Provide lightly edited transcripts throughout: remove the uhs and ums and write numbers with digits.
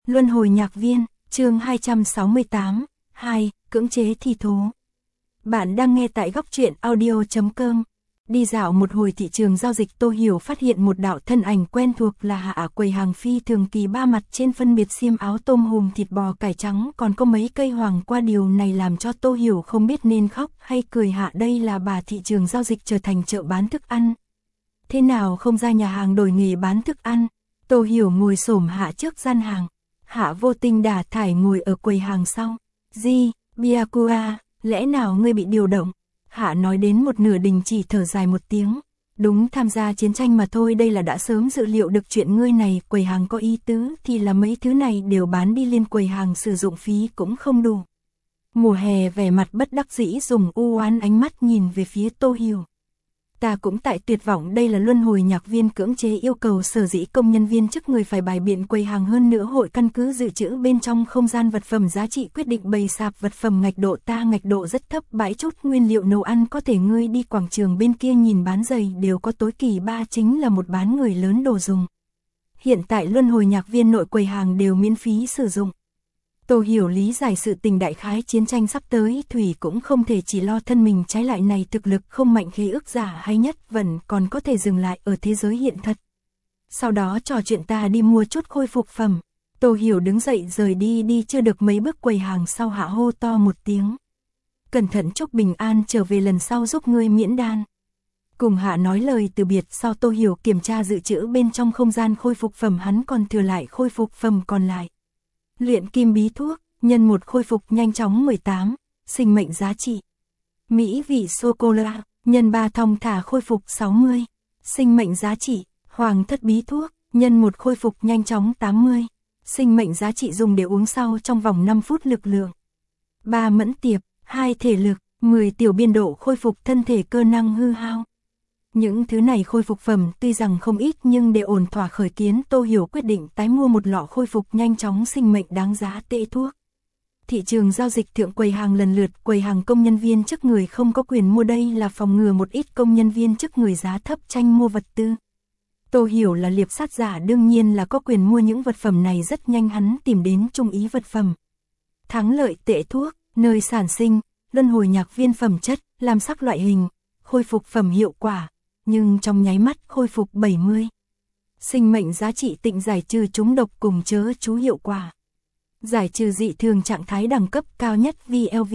Luân hồi nhạc viên, chương 268, 2, cưỡng chế thi thố. Bạn đang nghe tại góc truyện audio.com. Đi dạo một hồi thị trường giao dịch, Tô Hiểu phát hiện một đạo thân ảnh quen thuộc là Hạ quầy hàng phi thường kỳ ba mặt trên phân biệt xiêm áo tôm hùm thịt bò cải trắng còn có mấy cây hoàng qua, điều này làm cho Tô Hiểu không biết nên khóc hay cười. Hạ đây là bà thị trường giao dịch trở thành chợ bán thức ăn. Thế nào không ra nhà hàng đổi nghề bán thức ăn? Tô Hiểu ngồi xổm Hạ trước gian hàng. Hạ vô tình đả thải ngồi ở quầy hàng sau. Di, Biakua, lẽ nào ngươi bị điều động? Hạ nói đến một nửa đình chỉ thở dài một tiếng. Đúng, tham gia chiến tranh mà thôi, đây là đã sớm dự liệu được chuyện. Ngươi này, quầy hàng có ý tứ thì là mấy thứ này đều bán đi, liên quầy hàng sử dụng phí cũng không đủ. Mùa hè vẻ mặt bất đắc dĩ dùng u oán ánh mắt nhìn về phía Tô Hiểu. Ta cũng tại tuyệt vọng, đây là luân hồi nhạc viên cưỡng chế yêu cầu, sở dĩ công nhân viên chức người phải bài biện quầy hàng, hơn nữa hội căn cứ dự trữ bên trong không gian vật phẩm giá trị quyết định bày sạp vật phẩm ngạch độ. Ta ngạch độ rất thấp, bãi chút nguyên liệu nấu ăn, có thể ngươi đi quảng trường bên kia nhìn bán giày đều có tối kỳ ba, chính là một bán người lớn đồ dùng. Hiện tại luân hồi nhạc viên nội quầy hàng đều miễn phí sử dụng. Tô Hiểu lý giải sự tình, đại khái chiến tranh sắp tới, Thủy cũng không thể chỉ lo thân mình, trái lại này thực lực không mạnh, khế ước giả hay nhất vẫn còn có thể dừng lại ở thế giới hiện thật. Sau đó trò chuyện, ta đi mua chút khôi phục phẩm. Tô Hiểu đứng dậy rời đi, chưa được mấy bước quầy hàng sau Hạ hô to một tiếng. Cẩn thận, chúc bình an, trở về lần sau giúp ngươi miễn đan. Cùng Hạ nói lời từ biệt sau, Tô Hiểu kiểm tra dự trữ bên trong không gian khôi phục phẩm, hắn còn thừa lại khôi phục phẩm còn lại. Luyện kim bí thuốc, nhân 1 khôi phục nhanh chóng 18, sinh mệnh giá trị. Mỹ vị sô-cô-la, nhân 3 thong thả khôi phục 60, sinh mệnh giá trị. Hoàng thất bí thuốc, nhân 1 khôi phục nhanh chóng 80, sinh mệnh giá trị, dùng để uống sau trong vòng 5 phút, lực lượng 3 mẫn tiệp, 2 thể lực, 10 tiểu biên độ khôi phục thân thể cơ năng hư hao. Những thứ này khôi phục phẩm tuy rằng không ít nhưng để ổn thỏa khởi kiến, Tô Hiểu quyết định tái mua một lọ khôi phục nhanh chóng sinh mệnh đáng giá tệ thuốc. Thị trường giao dịch thượng quầy hàng lần lượt, quầy hàng công nhân viên chức người không có quyền mua, đây là phòng ngừa một ít công nhân viên chức người giá thấp tranh mua vật tư. Tô Hiểu là liệp sát giả, đương nhiên là có quyền mua những vật phẩm này. Rất nhanh hắn tìm đến trung ý vật phẩm. Thắng lợi tệ thuốc, nơi sản sinh, luân hồi nhạc viên, phẩm chất, làm sắc, loại hình, khôi phục phẩm, hiệu quả, nhưng trong nháy mắt khôi phục 70. Sinh mệnh giá trị, tịnh giải trừ trúng độc cùng chớ chú, hiệu quả giải trừ dị thường trạng thái, đẳng cấp cao nhất VLV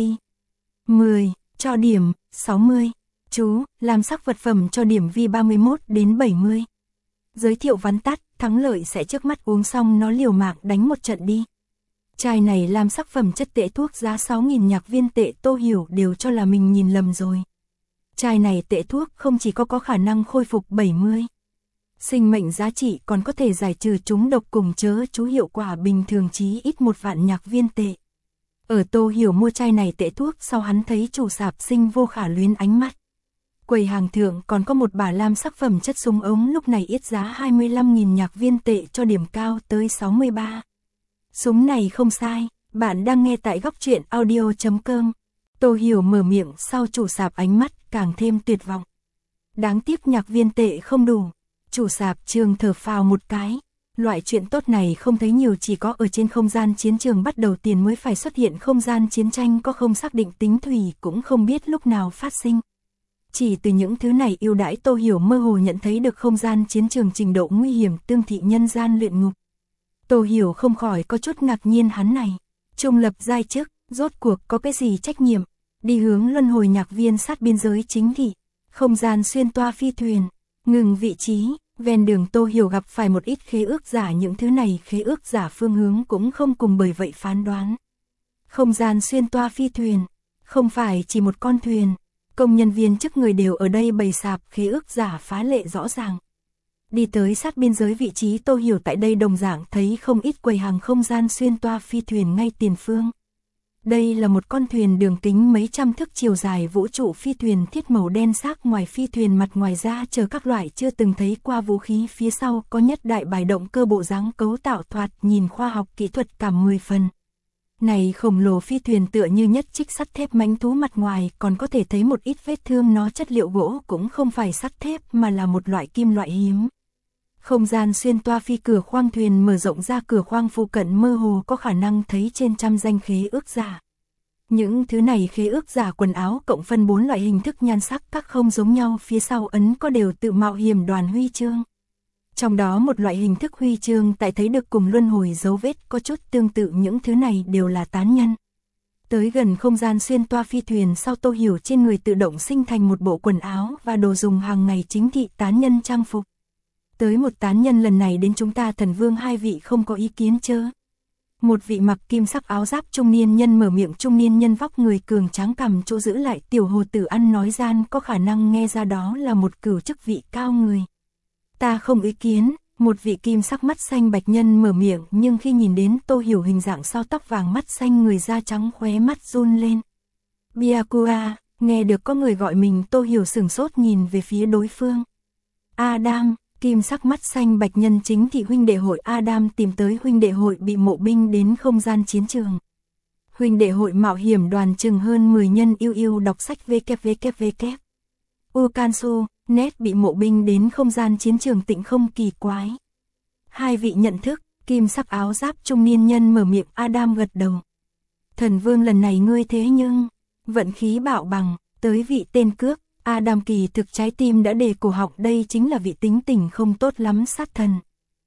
10, cho điểm 60, chú, làm sắc vật phẩm cho điểm V 31 đến 70. Giới thiệu vắn tắt, thắng lợi sẽ trước mắt uống xong nó liều mạng đánh một trận đi. Chai này làm sắc phẩm chất tệ thuốc giá 6.000 nhạc viên tệ. Tô Hiểu đều cho là mình nhìn lầm rồi. Chai này tệ thuốc không chỉ có khả năng khôi phục 70 sinh mệnh giá trị, còn có thể giải trừ trúng độc cùng chớ chú, hiệu quả bình thường chí ít 1 vạn nhạc viên tệ. Ở Tô Hiểu mua chai này tệ thuốc sau, hắn thấy chủ sạp sinh vô khả luyến ánh mắt. Quầy hàng thượng còn có một bả lam sắc phẩm chất súng ống, lúc này yết giá 25.000 nhạc viên tệ, cho điểm cao tới 63. Súng này không sai. Bạn đang nghe tại góc truyện audio.com. Tô Hiểu mở miệng sau, chủ sạp ánh mắt càng thêm tuyệt vọng. Đáng tiếc nhạc viên tệ không đủ. Chủ sạp trường thở phào một cái. Loại chuyện tốt này không thấy nhiều, chỉ có ở trên không gian chiến trường bắt đầu tiền mới phải xuất hiện. Không gian chiến tranh có không xác định tính, Thủy cũng không biết lúc nào phát sinh. Chỉ từ những thứ này ưu đãi, Tô Hiểu mơ hồ nhận thấy được không gian chiến trường trình độ nguy hiểm, tương thị nhân gian luyện ngục. Tô Hiểu không khỏi có chút ngạc nhiên, hắn này trung lập giai chức, rốt cuộc có cái gì trách nhiệm? Đi hướng luân hồi nhạc viên sát biên giới chính thị, không gian xuyên toa phi thuyền, ngừng vị trí, ven đường Tô Hiểu gặp phải một ít khế ước giả, những thứ này khế ước giả phương hướng cũng không cùng, bởi vậy phán đoán. Không gian xuyên toa phi thuyền, không phải chỉ một con thuyền, công nhân viên chức người đều ở đây bày sạp, khế ước giả phá lệ rõ ràng. Đi tới sát biên giới vị trí, Tô Hiểu tại đây đồng dạng thấy không ít quầy hàng không gian xuyên toa phi thuyền ngay tiền phương. Đây là một con thuyền đường kính mấy trăm thước, chiều dài vũ trụ phi thuyền, thiết màu đen xác, ngoài phi thuyền mặt ngoài ra chờ các loại chưa từng thấy qua vũ khí, phía sau có nhất đại bài động cơ, bộ dáng cấu tạo thoạt nhìn khoa học kỹ thuật cảm 10 phần. Này khổng lồ phi thuyền tựa như nhất trích sắt thép mãnh thú, mặt ngoài còn có thể thấy một ít vết thương, nó chất liệu gỗ cũng không phải sắt thép mà là một loại kim loại hiếm. Không gian xuyên toa phi cửa khoang thuyền mở rộng ra, cửa khoang phụ cận mơ hồ có khả năng thấy trên trăm danh khế ước giả. Những thứ này khế ước giả quần áo cộng phân 4 loại hình thức nhan sắc, các không giống nhau, phía sau ấn có đều tự mạo hiểm đoàn huy chương. Trong đó một loại hình thức huy chương tại thấy được cùng luân hồi dấu vết có chút tương tự, những thứ này đều là tán nhân. Tới gần không gian xuyên toa phi thuyền sau, Tô Hiểu trên người tự động sinh thành một bộ quần áo và đồ dùng hàng ngày chính thị tán nhân trang phục. Tới một tán nhân lần này đến chúng ta Thần Vương hai vị không có ý kiến chớ? Một vị mặc kim sắc áo giáp trung niên nhân mở miệng, trung niên nhân vóc người cường tráng cầm chỗ giữ lại tiểu hồ tử ăn nói gian, có khả năng nghe ra đó là một cửu chức vị cao người. Ta không ý kiến, một vị kim sắc mắt xanh bạch nhân mở miệng, nhưng khi nhìn đến Tô Hiểu hình dạng sau tóc vàng mắt xanh người da trắng khóe mắt run lên. Biakua, nghe được có người gọi mình, Tô Hiểu sửng sốt nhìn về phía đối phương. Adam, kim sắc mắt xanh bạch nhân chính thị huynh đệ hội Adam tìm tới huynh đệ hội bị mộ binh đến không gian chiến trường. Huynh đệ hội mạo hiểm đoàn chừng hơn 10 nhân yêu đọc sách www. Ukansu, net bị mộ binh đến không gian chiến trường tịnh không kỳ quái. Hai vị nhận thức, kim sắc áo giáp trung niên nhân mở miệng, Adam gật đầu. Thần Vương lần này ngươi thế nhưng, vận khí bạo bằng, tới vị tên cước, Adam kỳ thực trái tim đã đề cổ họng, đây chính là vị tính tình không tốt lắm sát thần.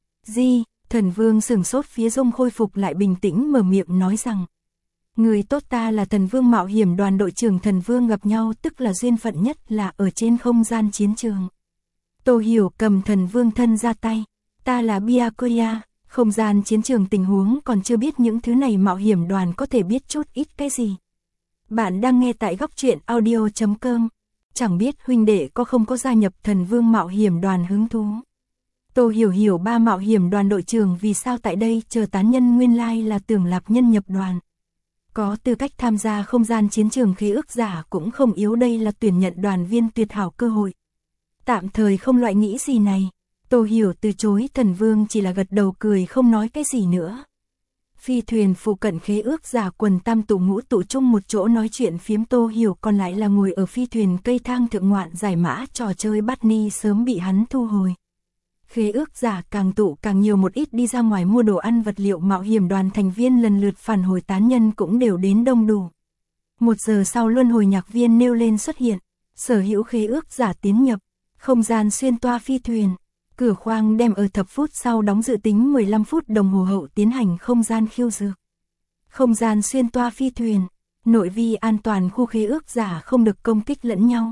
Thần Vương sửng sốt, phía Dung khôi phục lại bình tĩnh mở miệng nói rằng. Người tốt, ta là Thần Vương mạo hiểm đoàn đội trưởng. Thần Vương gặp nhau tức là duyên phận nhất là ở trên không gian chiến trường. Tô Hiểu cầm Thần Vương thân ra tay. Ta là Byakuya, không gian chiến trường tình huống còn chưa biết, những thứ này mạo hiểm đoàn có thể biết chút ít cái gì. Bạn đang nghe tại góc truyện audio.com. Chẳng biết huynh đệ có không có gia nhập Thần Vương mạo hiểm đoàn hứng thú. Tô Hiểu ba mạo hiểm đoàn đội trưởng vì sao tại đây, chờ tán nhân nguyên lai là Tưởng Lạp nhân nhập đoàn. Có tư cách tham gia không gian chiến trường khế ước giả cũng không yếu, đây là tuyển nhận đoàn viên tuyệt hảo cơ hội. Tạm thời không loại nghĩ gì này. Tô Hiểu từ chối, Thần Vương chỉ là gật đầu cười không nói cái gì nữa. Phi thuyền phụ cận khế ước giả quần tam tụ ngũ tụ chung một chỗ nói chuyện phiếm, Tô Hiểu còn lại là ngồi ở phi thuyền cây thang thượng ngoạn giải mã, trò chơi bắt ni sớm bị hắn thu hồi. Khế ước giả càng tụ càng nhiều, một ít đi ra ngoài mua đồ ăn vật liệu, mạo hiểm đoàn thành viên lần lượt phản hồi, tán nhân cũng đều đến đông đủ. 1 giờ sau luân hồi nhạc viên nêu lên xuất hiện, sở hữu khế ước giả tiến nhập không gian xuyên toa phi thuyền. Cửa khoang đem ở thập phút sau đóng, dự tính 15 phút đồng hồ hậu tiến hành không gian khiêu dược. Không gian xuyên toa phi thuyền, nội vi an toàn, khu khế ước giả không được công kích lẫn nhau.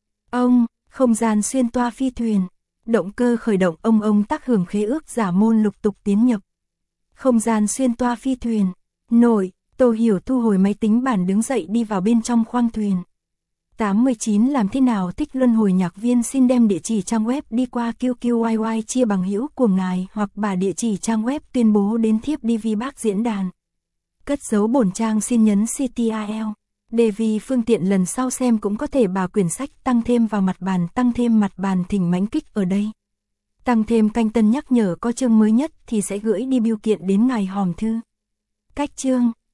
Không gian xuyên toa phi thuyền, động cơ khởi động, ông tác hưởng, khế ước giả môn lục tục tiến nhập. Không gian xuyên toa phi thuyền, Tô Hiểu thu hồi máy tính bảng đứng dậy đi vào bên trong khoang thuyền. 89 làm thế nào thích luân hồi nhạc viên, xin đem địa chỉ trang web đi qua QQYY chia bằng hữu của ngài, hoặc bà địa chỉ trang web tuyên bố đến thiếp đi vi bác diễn đàn. Cất dấu bổn trang xin nhấn CTRL. Để vì phương tiện lần sau xem cũng có thể bà quyển sách tăng thêm vào mặt bàn, tăng thêm mặt bàn thỉnh mãnh kích ở đây. Tăng thêm canh tân nhắc nhở có chương mới nhất thì sẽ gửi đi bưu kiện đến ngài hòm thư. Cách chương